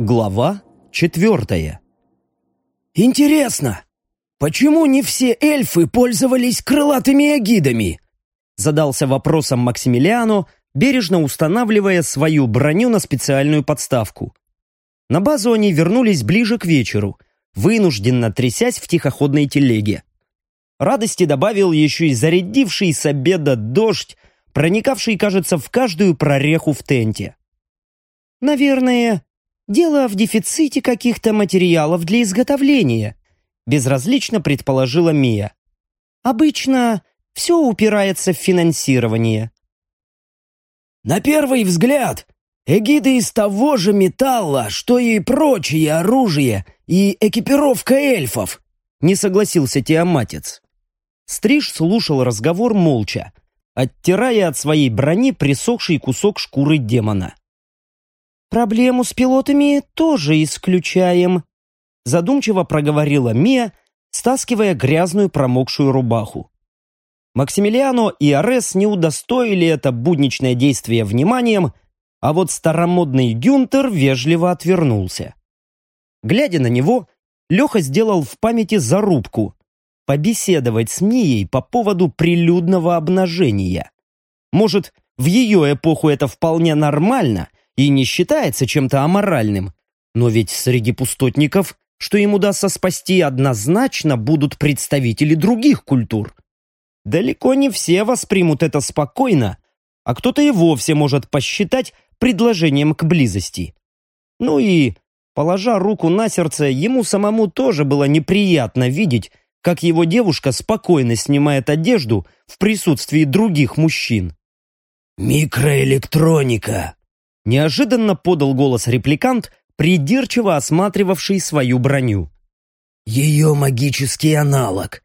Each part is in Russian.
Глава 4. «Интересно, почему не все эльфы пользовались крылатыми эгидами?» Задался вопросом Максимилиано, бережно устанавливая свою броню на специальную подставку. На базу они вернулись ближе к вечеру, вынужденно трясясь в тихоходной телеге. Радости добавил еще и зарядивший с обеда дождь, проникавший, кажется, в каждую прореху в тенте. «Наверное, дело в дефиците каких-то материалов для изготовления», безразлично предположила Мия. «Обычно все упирается в финансирование». «На первый взгляд, эгиды из того же металла, что и прочее оружие и экипировка эльфов», не согласился Тиаматец. Стриж слушал разговор молча, оттирая от своей брони присохший кусок шкуры демона. «Проблему с пилотами тоже исключаем», задумчиво проговорила Мия, стаскивая грязную промокшую рубаху. Максимилиано и Арес не удостоили это будничное действие вниманием, а вот старомодный Гюнтер вежливо отвернулся. Глядя на него, Леха сделал в памяти зарубку побеседовать с Мией по поводу прилюдного обнажения. Может, в ее эпоху это вполне нормально и не считается чем-то аморальным, но ведь среди пустотников, что им удастся спасти, однозначно будут представители других культур. Далеко не все воспримут это спокойно, а кто-то и вовсе может посчитать предложением к близости. Ну и, положа руку на сердце, ему самому тоже было неприятно видеть, как его девушка спокойно снимает одежду в присутствии других мужчин. «Микроэлектроника», — неожиданно подал голос репликант, придирчиво осматривавший свою броню. «Ее магический аналог.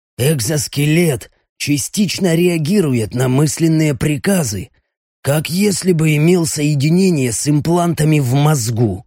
Экзоскелет частично реагирует на мысленные приказы, как если бы имел соединение с имплантами в мозгу».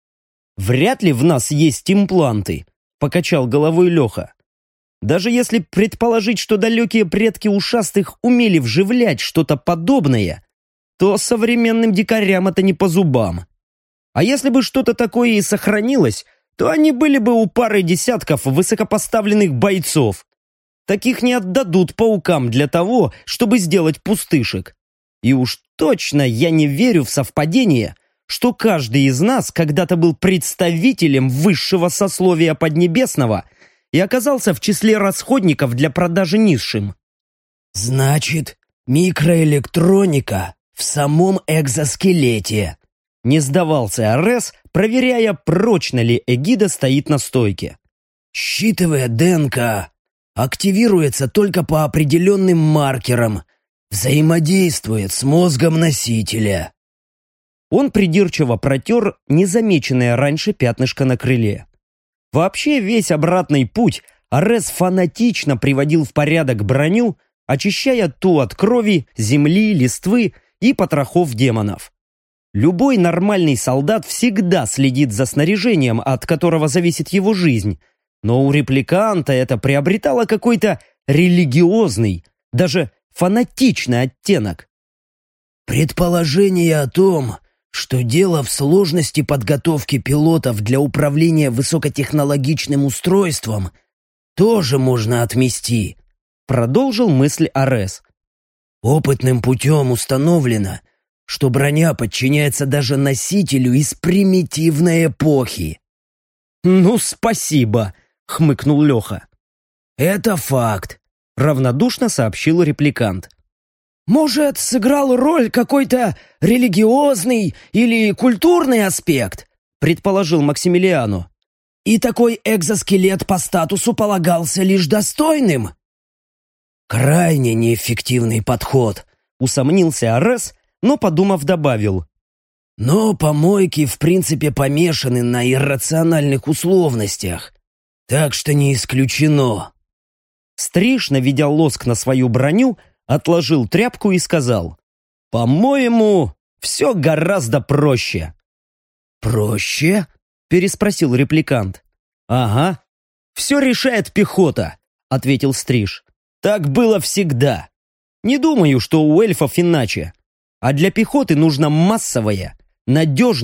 «Вряд ли в нас есть импланты», — покачал головой Леха. «Даже если предположить, что далекие предки ушастых умели вживлять что-то подобное, то современным дикарям это не по зубам. А если бы что-то такое и сохранилось, то они были бы у пары десятков высокопоставленных бойцов. Таких не отдадут паукам для того, чтобы сделать пустышек. И уж точно я не верю в совпадение, что каждый из нас когда-то был представителем высшего сословия Поднебесного и оказался в числе расходников для продажи низшим». «Значит, микроэлектроника в самом экзоскелете», — не сдавался Арес, проверяя, прочно ли эгида стоит на стойке. «Считывая ДНК, активируется только по определенным маркерам, взаимодействует с мозгом носителя». Он придирчиво протер незамеченное раньше пятнышко на крыле. Вообще весь обратный путь Арес фанатично приводил в порядок броню, очищая ту от крови, земли, листвы и потрохов демонов. Любой нормальный солдат всегда следит за снаряжением, от которого зависит его жизнь, но у репликанта это приобретало какой-то религиозный, даже фанатичный оттенок. «Предположение о том, что дело в сложности подготовки пилотов для управления высокотехнологичным устройством, тоже можно отмести», — продолжил мысль Арес. «Опытным путем установлено, что броня подчиняется даже носителю из примитивной эпохи». «Ну, спасибо», — хмыкнул Леха. «Это факт», — равнодушно сообщил репликант. «Может, сыграл роль какой-то религиозный или культурный аспект?» — предположил Максимилиано. «И такой экзоскелет по статусу полагался лишь достойным?» «Крайне неэффективный подход», — усомнился Арес, но, подумав, добавил. «Но помойки в принципе помешаны на иррациональных условностях, так что не исключено». Стриж, наведя лоск на свою броню, отложил тряпку и сказал: «По-моему, все гораздо проще». «Проще?» — переспросил репликант. «Ага. Все решает пехота», — ответил Стриж. «Так было всегда. Не думаю, что у эльфов иначе. А для пехоты нужна массовая, надежная,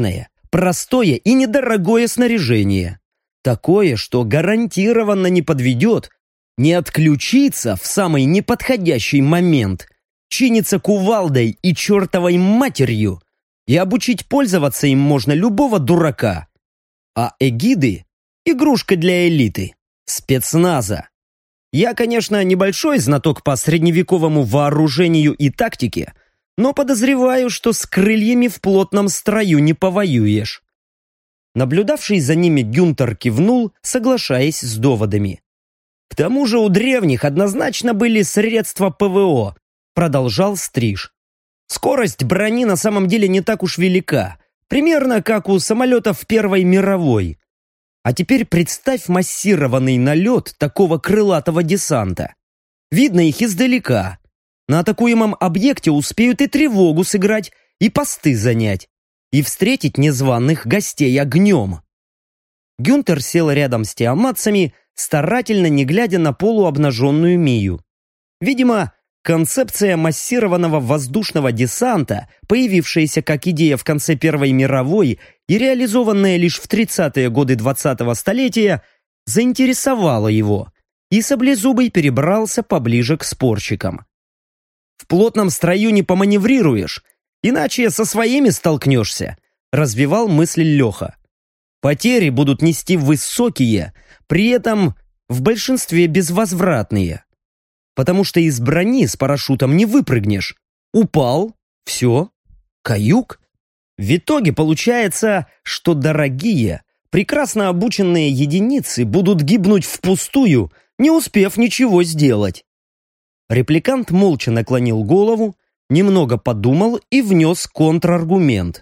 простое и недорогое снаряжение. Такое, что гарантированно не подведет, не отключится в самый неподходящий момент, чинится кувалдой и чертовой матерью, и обучить пользоваться им можно любого дурака. А эгиды — игрушка для элиты, спецназа. Я, конечно, небольшой знаток по средневековому вооружению и тактике, но подозреваю, что с крыльями в плотном строю не повоюешь. Наблюдавший за ними Гюнтер кивнул, соглашаясь с доводами. К тому же у древних однозначно были средства ПВО, продолжал Стриж. Скорость брони на самом деле не так уж велика, примерно как у самолетов Первой мировой. А теперь представь массированный налет такого крылатого десанта. Видно их издалека. На атакуемом объекте успеют и тревогу сыграть, и посты занять, и встретить незваных гостей огнем. Гюнтер сел рядом с тиаматцами, старательно не глядя на полуобнаженную Мию. Видимо, концепция массированного воздушного десанта, появившаяся как идея в конце Первой мировой и реализованная лишь в 30-е годы 20-го столетия, заинтересовала его, и Саблезубый перебрался поближе к спорщикам. «В плотном строю не поманеврируешь, иначе со своими столкнешься», развивал мысль Леха. «Потери будут нести высокие, при этом в большинстве безвозвратные. Потому что из брони с парашютом не выпрыгнешь. Упал, все, каюк. В итоге получается, что дорогие, прекрасно обученные единицы будут гибнуть впустую, не успев ничего сделать». Репликант молча наклонил голову, немного подумал и внес контраргумент.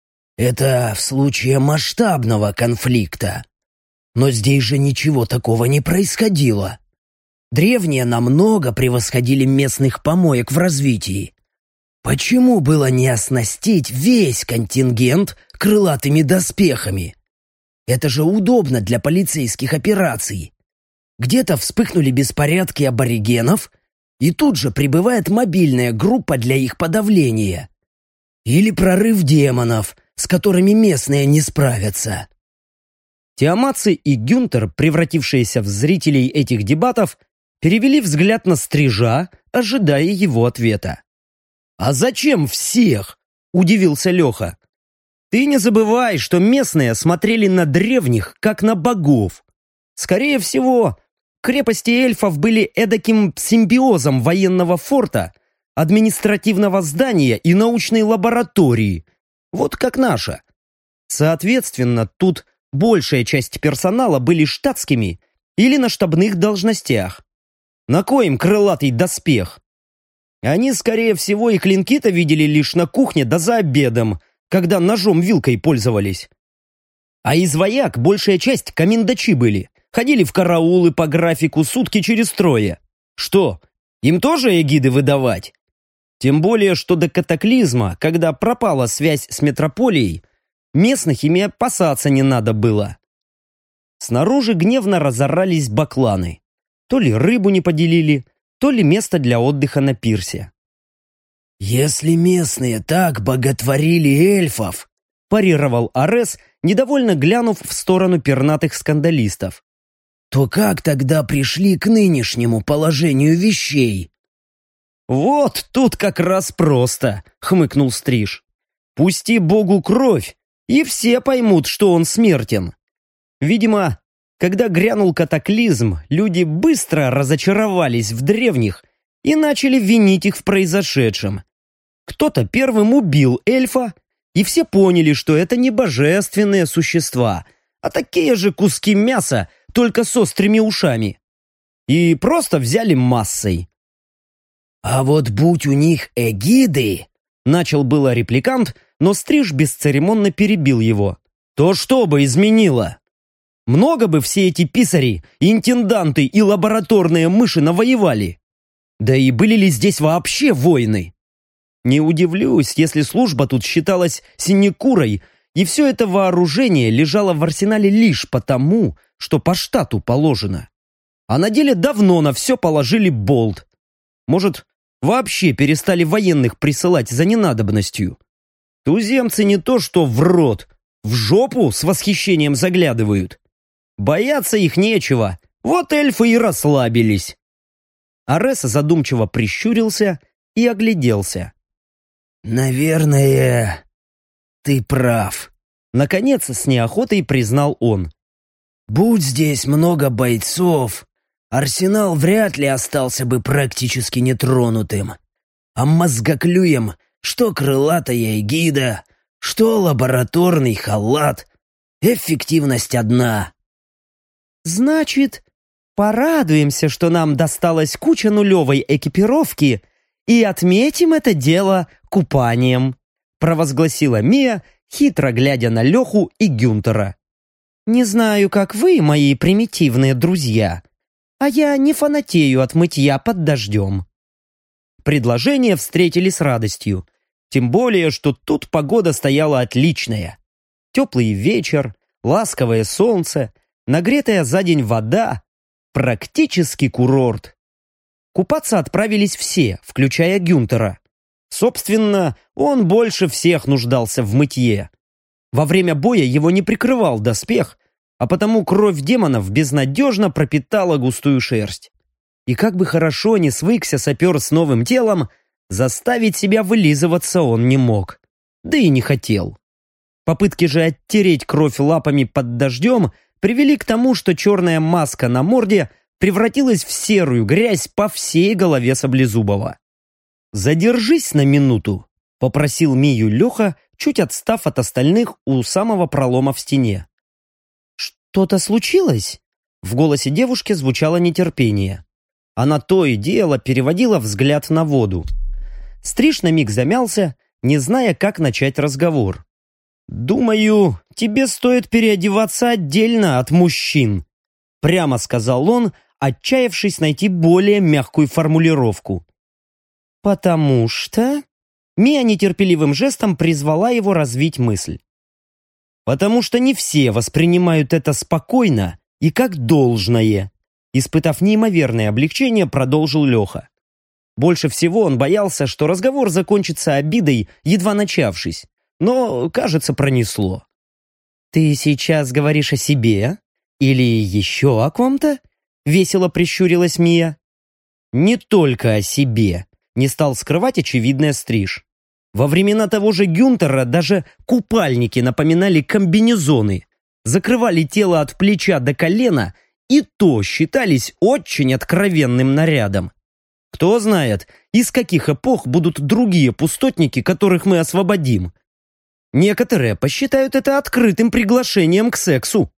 «Это в случае масштабного конфликта. Но здесь же ничего такого не происходило. Древние намного превосходили местных помоек в развитии. Почему было не оснастить весь контингент крылатыми доспехами? Это же удобно для полицейских операций. Где-то вспыхнули беспорядки аборигенов, и тут же прибывает мобильная группа для их подавления. Или прорыв демонов, с которыми местные не справятся». Тиаматцы и Гюнтер, превратившиеся в зрителей этих дебатов, перевели взгляд на Стрижа, ожидая его ответа. «А зачем всех?» – удивился Леха. «Ты не забывай, что местные смотрели на древних, как на богов. Скорее всего, крепости эльфов были эдаким симбиозом военного форта, административного здания и научной лаборатории, вот как наша. Соответственно, тут большая часть персонала были штатскими или на штабных должностях. На коем крылатый доспех? Они, скорее всего, и клинки-то видели лишь на кухне да за обедом, когда ножом-вилкой пользовались. А из вояк большая часть комендачи были, ходили в караулы по графику сутки через трое. Что, им тоже эгиды выдавать? Тем более, что до катаклизма, когда пропала связь с метрополией, местных ими опасаться не надо было. Снаружи гневно разорались бакланы. То ли рыбу не поделили, то ли место для отдыха на пирсе. «Если местные так боготворили эльфов», – парировал Арес, недовольно глянув в сторону пернатых скандалистов, то как тогда пришли к нынешнему положению вещей? «Вот тут как раз просто», — хмыкнул Стриж. «Пусти Богу кровь, и все поймут, что он смертен». Видимо, когда грянул катаклизм, люди быстро разочаровались в древних и начали винить их в произошедшем. Кто-то первым убил эльфа, и все поняли, что это не божественные существа, а такие же куски мяса, только с острыми ушами. И просто взяли массой. «А вот будь у них эгиды!» Начал было репликант, но Стриж бесцеремонно перебил его. «То что бы изменило? Много бы все эти писари, интенданты и лабораторные мыши навоевали. Да и были ли здесь вообще войны? Не удивлюсь, если служба тут считалась синекурой, и все это вооружение лежало в арсенале лишь потому, что по штату положено. А на деле давно на все положили болт. Может, вообще перестали военных присылать за ненадобностью? Туземцы не то что в рот, В жопу с восхищением заглядывают. Бояться их нечего, вот эльфы и расслабились. Арес задумчиво прищурился и огляделся. «Наверное, ты прав», — наконец с неохотой признал он. «Будь здесь много бойцов, арсенал вряд ли остался бы практически нетронутым. А мозгоклюем, что крылатая эгида, что лабораторный халат, эффективность одна». «Значит, порадуемся, что нам досталась куча нулевой экипировки, и отметим это дело купанием», провозгласила Мия, хитро глядя на Леху и Гюнтера. «Не знаю, как вы, мои примитивные друзья, а я не фанатею от мытья под дождем». Предложение встретили с радостью, тем более, что тут погода стояла отличная. Теплый вечер, ласковое солнце, нагретая за день вода, практически курорт. Купаться отправились все, включая Гюнтера. Собственно, он больше всех нуждался в мытье. Во время боя его не прикрывал доспех, а потому кровь демонов безнадежно пропитала густую шерсть. И как бы хорошо ни свыкся сапер с новым телом, заставить себя вылизываться он не мог. Да и не хотел. Попытки же оттереть кровь лапами под дождем привели к тому, что черная маска на морде превратилась в серую грязь по всей голове Саблезубова. «Задержись на минуту», — попросил Мию Леха, чуть отстав от остальных у самого пролома в стене. «Что-то случилось?» В голосе девушки звучало нетерпение. Она то и дело переводила взгляд на воду. Стриж на миг замялся, не зная, как начать разговор. «Думаю, тебе стоит переодеваться отдельно от мужчин», прямо сказал он, отчаявшись найти более мягкую формулировку. «Потому что...» Мия нетерпеливым жестом призвала его развить мысль. «Потому что не все воспринимают это спокойно и как должное», испытав неимоверное облегчение, продолжил Леха. Больше всего он боялся, что разговор закончится обидой, едва начавшись, но, кажется, пронесло. «Ты сейчас говоришь о себе? Или еще о ком-то?» весело прищурилась Мия. «Не только о себе», не стал скрывать очевидное Стриж. Во времена того же Гюнтера даже купальники напоминали комбинезоны, закрывали тело от плеча до колена и то считались очень откровенным нарядом. Кто знает, из каких эпох будут другие пустотники, которых мы освободим. Некоторые посчитают это открытым приглашением к сексу.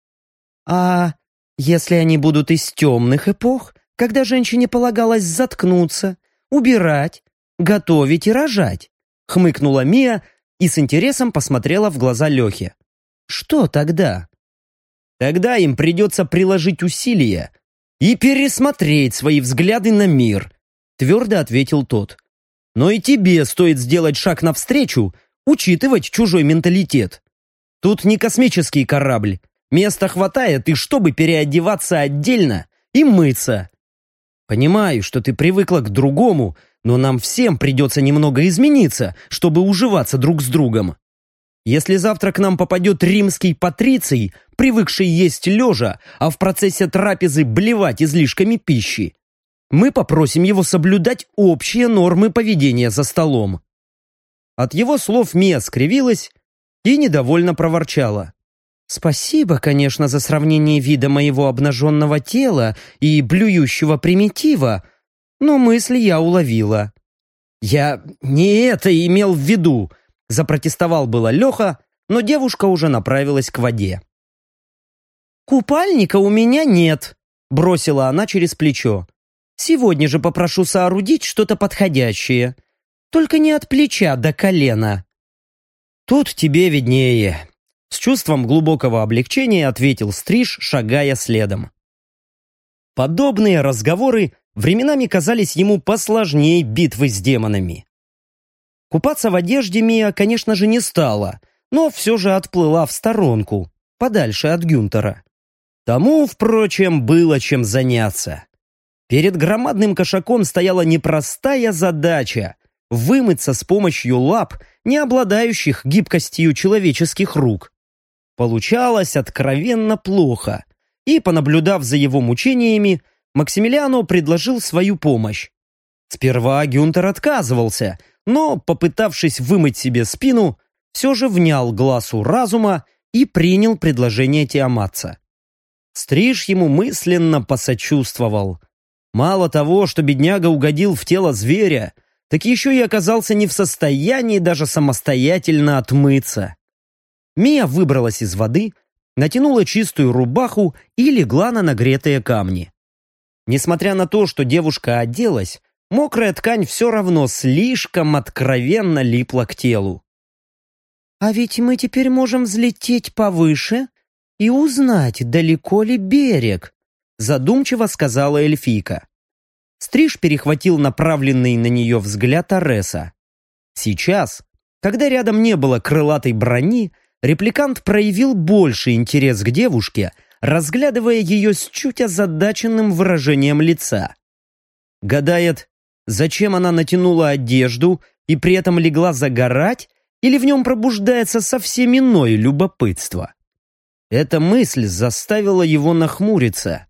А если они будут из темных эпох, когда женщине полагалось заткнуться, убирать, готовить и рожать? Хмыкнула Мия и с интересом посмотрела в глаза Лехе. Что тогда? Тогда им придется приложить усилия и пересмотреть свои взгляды на мир, твердо ответил тот. Но и тебе стоит сделать шаг навстречу, учитывать чужой менталитет. Тут не космический корабль, места хватает, и чтобы переодеваться отдельно и мыться. Понимаю, что ты привыкла к другому, но нам всем придется немного измениться, чтобы уживаться друг с другом. Если завтра к нам попадет римский патриций, привыкший есть лежа, а в процессе трапезы блевать излишками пищи, мы попросим его соблюдать общие нормы поведения за столом». От его слов Мия скривилась и недовольно проворчала. «Спасибо, конечно, за сравнение вида моего обнаженного тела и блюющего примитива, но мысль я уловила». «Я не это имел в виду», — запротестовал было Леха, но девушка уже направилась к воде. «Купальника у меня нет», — бросила она через плечо. «Сегодня же попрошу соорудить что-то подходящее. Только не от плеча до колена». «Тут тебе виднее», — с чувством глубокого облегчения ответил Стриж, шагая следом. Подобные разговоры временами казались ему посложнее битвы с демонами. Купаться в одежде Мия, конечно же, не стала, но все же отплыла в сторонку, подальше от Гюнтера. Тому, впрочем, было чем заняться. Перед громадным кошаком стояла непростая задача — вымыться с помощью лап, не обладающих гибкостью человеческих рук. Получалось откровенно плохо, и, понаблюдав за его мучениями, Максимилиано предложил свою помощь. Сперва Гюнтер отказывался, но, попытавшись вымыть себе спину, все же внял глазу разума и принял предложение Тиаматца. Стриж ему мысленно посочувствовал. Мало того, что бедняга угодил в тело зверя, так еще и оказался не в состоянии даже самостоятельно отмыться. Мия выбралась из воды, натянула чистую рубаху и легла на нагретые камни. Несмотря на то, что девушка оделась, мокрая ткань все равно слишком откровенно липла к телу. «А ведь мы теперь можем взлететь повыше и узнать, далеко ли берег», задумчиво сказала эльфийка. Стриж перехватил направленный на нее взгляд Ареса. Сейчас, когда рядом не было крылатой брони, репликант проявил больше интерес к девушке, разглядывая ее с чуть озадаченным выражением лица. Гадает, зачем она натянула одежду и при этом легла загорать, или в нем пробуждается совсем иное любопытство? Эта мысль заставила его нахмуриться.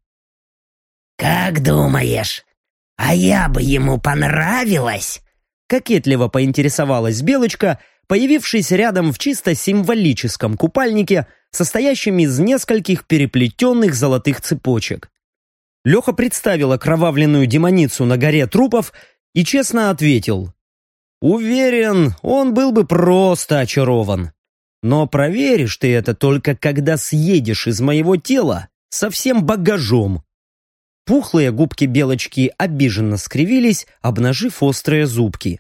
«Как думаешь, а я бы ему понравилась?» Кокетливо поинтересовалась Белочка, появившись рядом в чисто символическом купальнике, состоящем из нескольких переплетенных золотых цепочек. Леха представил окровавленную демоницу на горе трупов и честно ответил: «Уверен, он был бы просто очарован. Но проверишь ты это только когда съедешь из моего тела со всем багажом». Пухлые губки Белочки обиженно скривились, обнажив острые зубки.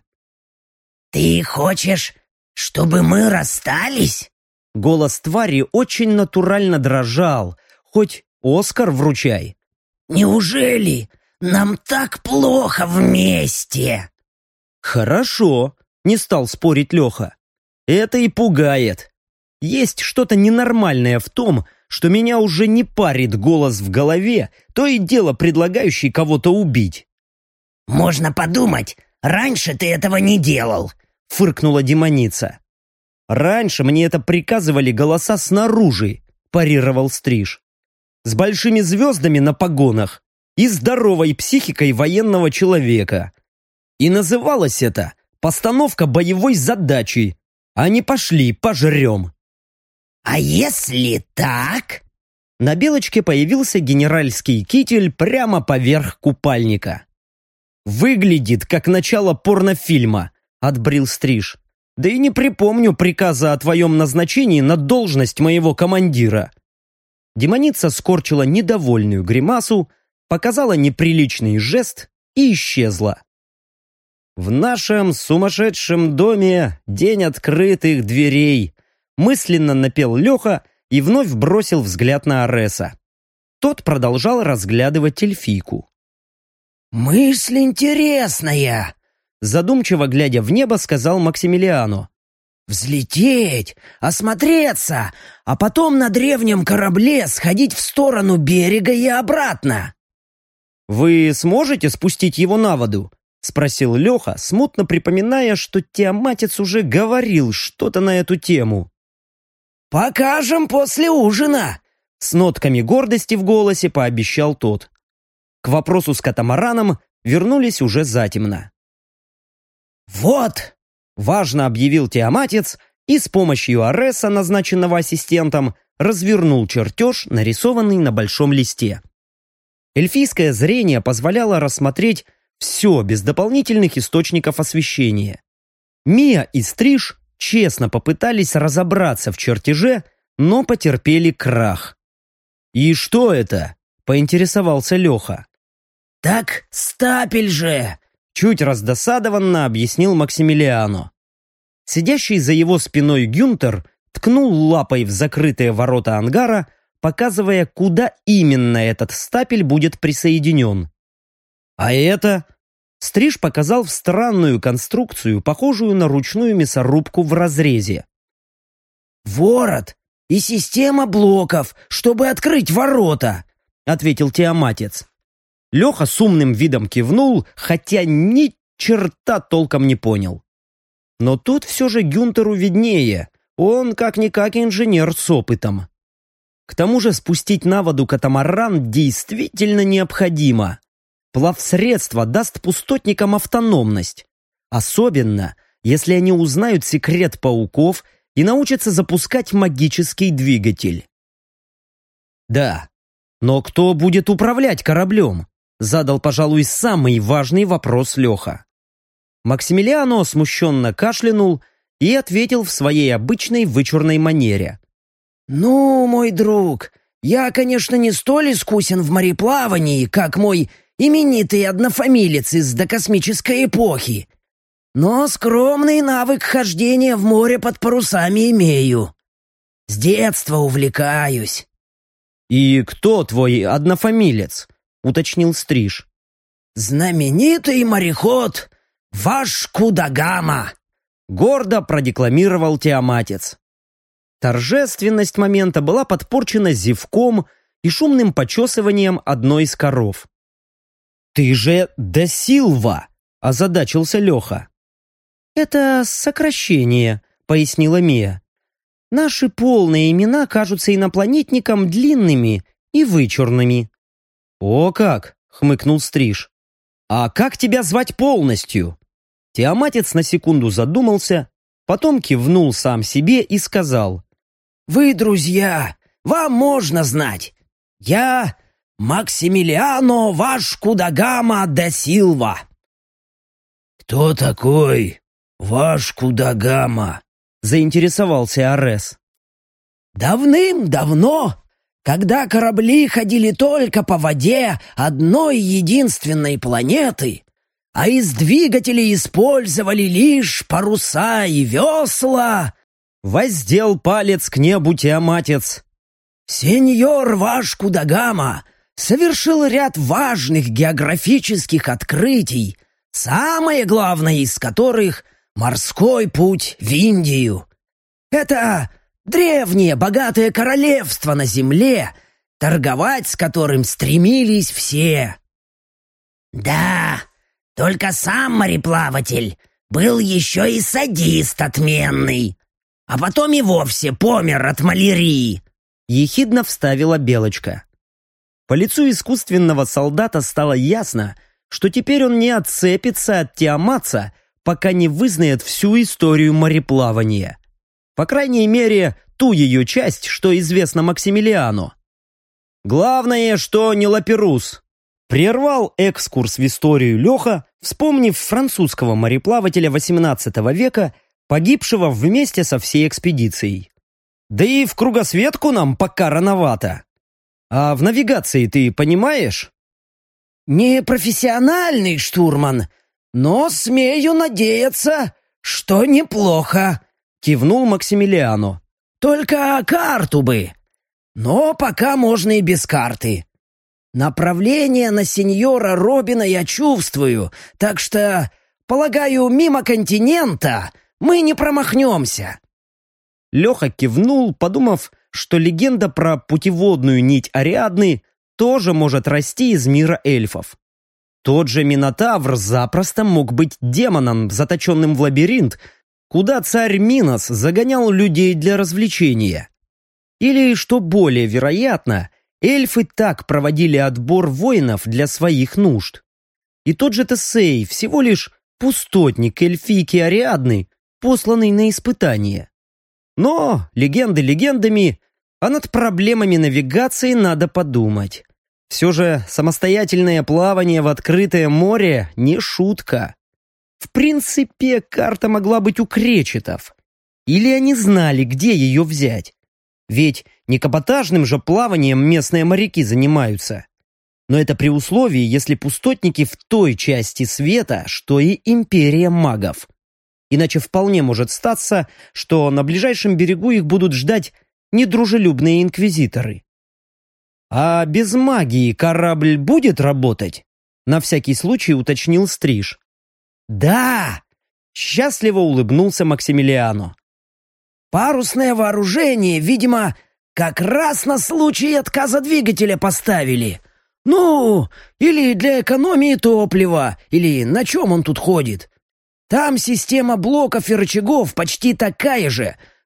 «Ты хочешь, чтобы мы расстались?» Голос твари очень натурально дрожал, хоть Оскар вручай. «Неужели нам так плохо вместе?» «Хорошо», — не стал спорить Леха. «Это и пугает. Есть что-то ненормальное в том, что меня уже не парит голос в голове, то и дело предлагающий кого-то убить». «Можно подумать, раньше ты этого не делал», — фыркнула демоница. «Раньше мне это приказывали голоса снаружи», — парировал Стриж. «С большими звездами на погонах и здоровой психикой военного человека. И называлось это «постановка боевой задачи», а не «пошли, пожрем». «А если так?» На Белочке появился генеральский китель прямо поверх купальника. «Выглядит, как начало порнофильма», — отбрил Стриж. «Да и не припомню приказа о твоем назначении на должность моего командира». Демоница скорчила недовольную гримасу, показала неприличный жест и исчезла. «В нашем сумасшедшем доме день открытых дверей», мысленно напел Леха и вновь бросил взгляд на Ареса. Тот продолжал разглядывать эльфийку. «Мысль интересная», задумчиво глядя в небо, сказал Максимилиано. «Взлететь, осмотреться, а потом на древнем корабле сходить в сторону берега и обратно». «Вы сможете спустить его на воду?» — спросил Леха, смутно припоминая, что Тиаматец уже говорил что-то на эту тему. «Покажем после ужина», — с нотками гордости в голосе пообещал тот. К вопросу с катамараном вернулись уже затемно. «Вот!» — важно объявил Тиаматец и с помощью Ареса, назначенного ассистентом, развернул чертеж, нарисованный на большом листе. Эльфийское зрение позволяло рассмотреть все без дополнительных источников освещения. Мия и Стриж честно попытались разобраться в чертеже, но потерпели крах. «И что это?» — поинтересовался Леха. «Так стапель же!» — чуть раздосадованно объяснил Максимилиано. Сидящий за его спиной Гюнтер ткнул лапой в закрытые ворота ангара, показывая, куда именно этот стапель будет присоединен. «А это?» Стриж показал в странную конструкцию, похожую на ручную мясорубку в разрезе. «Ворот и система блоков, чтобы открыть ворота», — ответил Тиаматец. Леха с умным видом кивнул, хотя ни черта толком не понял. Но тут все же Гюнтеру виднее. Он как-никак инженер с опытом. К тому же спустить на воду катамаран действительно необходимо. Плавсредство даст пустотникам автономность. Особенно, если они узнают секрет пауков и научатся запускать магический двигатель. Да, но кто будет управлять кораблем? Задал, пожалуй, самый важный вопрос Леха. Максимилиано смущенно кашлянул и ответил в своей обычной вычурной манере. «Ну, мой друг, я, конечно, не столь искусен в мореплавании, как мой именитый однофамилец из докосмической эпохи, но скромный навык хождения в море под парусами имею. С детства увлекаюсь». «И кто твой однофамилец?» — уточнил Стриж. «Знаменитый мореход Вашку да Гама», — гордо продекламировал Тиаматец. Торжественность момента была подпорчена зевком и шумным почесыванием одной из коров. «Ты же да Силва!» — озадачился Леха. «Это сокращение», — пояснила Мия. «Наши полные имена кажутся инопланетникам длинными и вычурными». «О как!» — хмыкнул Стриж. «А как тебя звать полностью?» Тиаматец на секунду задумался, потом кивнул сам себе и сказал: «Вы, друзья, вам можно знать. Я Максимилиано Вашку да Гама да Силва». «Кто такой Вашку да Гама?» — заинтересовался Арес. «Давным-давно, когда корабли ходили только по воде одной единственной планеты, а из двигателей использовали лишь паруса и весла», — воздел палец к небу Тиаматец. «сеньор Вашку да Гама совершил ряд важных географических открытий, самое главное из которых — морской путь в Индию. Это древнее богатое королевство на земле, торговать с которым стремились все». «Да, только сам мореплаватель был еще и садист отменный, а потом и вовсе помер от малярии», — ехидно вставила Белочка. По лицу искусственного солдата стало ясно, что теперь он не отцепится от Тиаматца, пока не вызнает всю историю мореплавания. По крайней мере, ту ее часть, что известна Максимилиану. «Главное, что не Лаперус», — прервал экскурс в историю Леха, вспомнив французского мореплавателя XVIII века, погибшего вместе со всей экспедицией. «Да и в кругосветку нам пока рановато. А в навигации ты понимаешь?» «Не профессиональный штурман, но смею надеяться, что неплохо», — кивнул Максимилиано. «Только карту бы. Но пока можно и без карты. Направление на сеньора Робина я чувствую, так что, полагаю, мимо континента мы не промахнемся». Леха кивнул, подумав, что легенда про путеводную нить Ариадны тоже может расти из мира эльфов. Тот же Минотавр запросто мог быть демоном, заточенным в лабиринт, куда царь Минос загонял людей для развлечения. Или, что более вероятно, эльфы так проводили отбор воинов для своих нужд. И тот же Тесей всего лишь пустотник эльфийки Ариадны, посланный на испытание. Но легенды легендами, а над проблемами навигации надо подумать. Все же самостоятельное плавание в открытое море не шутка. В принципе, карта могла быть у кречетов. Или они знали, где ее взять. Ведь не каботажным же плаванием местные моряки занимаются. Но это при условии, если пустотники в той части света, что и империя магов. Иначе вполне может статься, что на ближайшем берегу их будут ждать недружелюбные инквизиторы. «А без магии корабль будет работать?» На всякий случай уточнил Стриж. «Да!» — счастливо улыбнулся Максимилиано. «Парусное вооружение, видимо, как раз на случай отказа двигателя поставили. Ну, или для экономии топлива, или на чем он тут ходит. Там система блоков и рычагов почти такая же,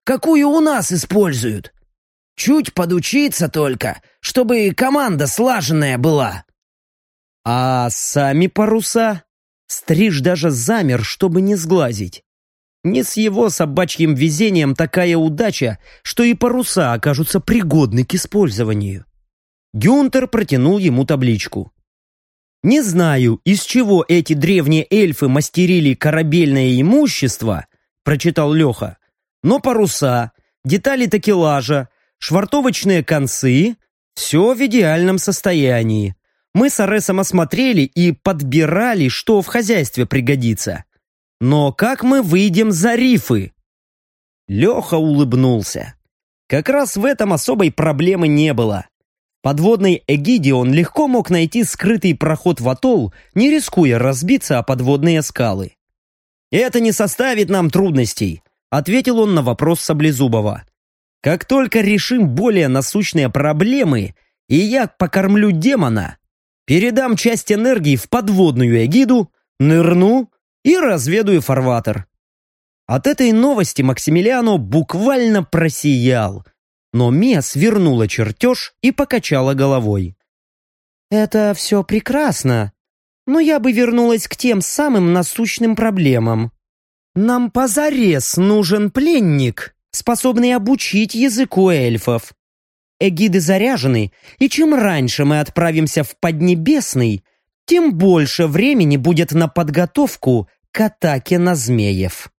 какую у нас используют. Чуть подучиться только, чтобы команда слаженная была». «А сами паруса?» Стриж даже замер, чтобы не сглазить. Не с его собачьим везением такая удача, что и паруса окажутся пригодны к использованию. Гюнтер протянул ему табличку. «Не знаю, из чего эти древние эльфы мастерили корабельное имущество», прочитал Леха, «но паруса, детали такелажа, швартовочные концы — все в идеальном состоянии. Мы с Аресом осмотрели и подбирали, что в хозяйстве пригодится. Но как мы выйдем за рифы?» Леха улыбнулся. Как раз в этом особой проблемы не было. В подводной эгиде он легко мог найти скрытый проход в атолл, не рискуя разбиться о подводные скалы. «Это не составит нам трудностей», — ответил он на вопрос Саблезубова. «Как только решим более насущные проблемы, и я покормлю демона, передам часть энергии в подводную эгиду, нырну и разведаю фарватер». От этой новости Максимилиано буквально просиял, но Мия свернула чертеж и покачала головой. «Это все прекрасно, но я бы вернулась к тем самым насущным проблемам. Нам позарез нужен пленник, способный обучить языку эльфов. Эгиды заряжены, и чем раньше мы отправимся в Поднебесный, тем больше времени будет на подготовку к атаке на змеев».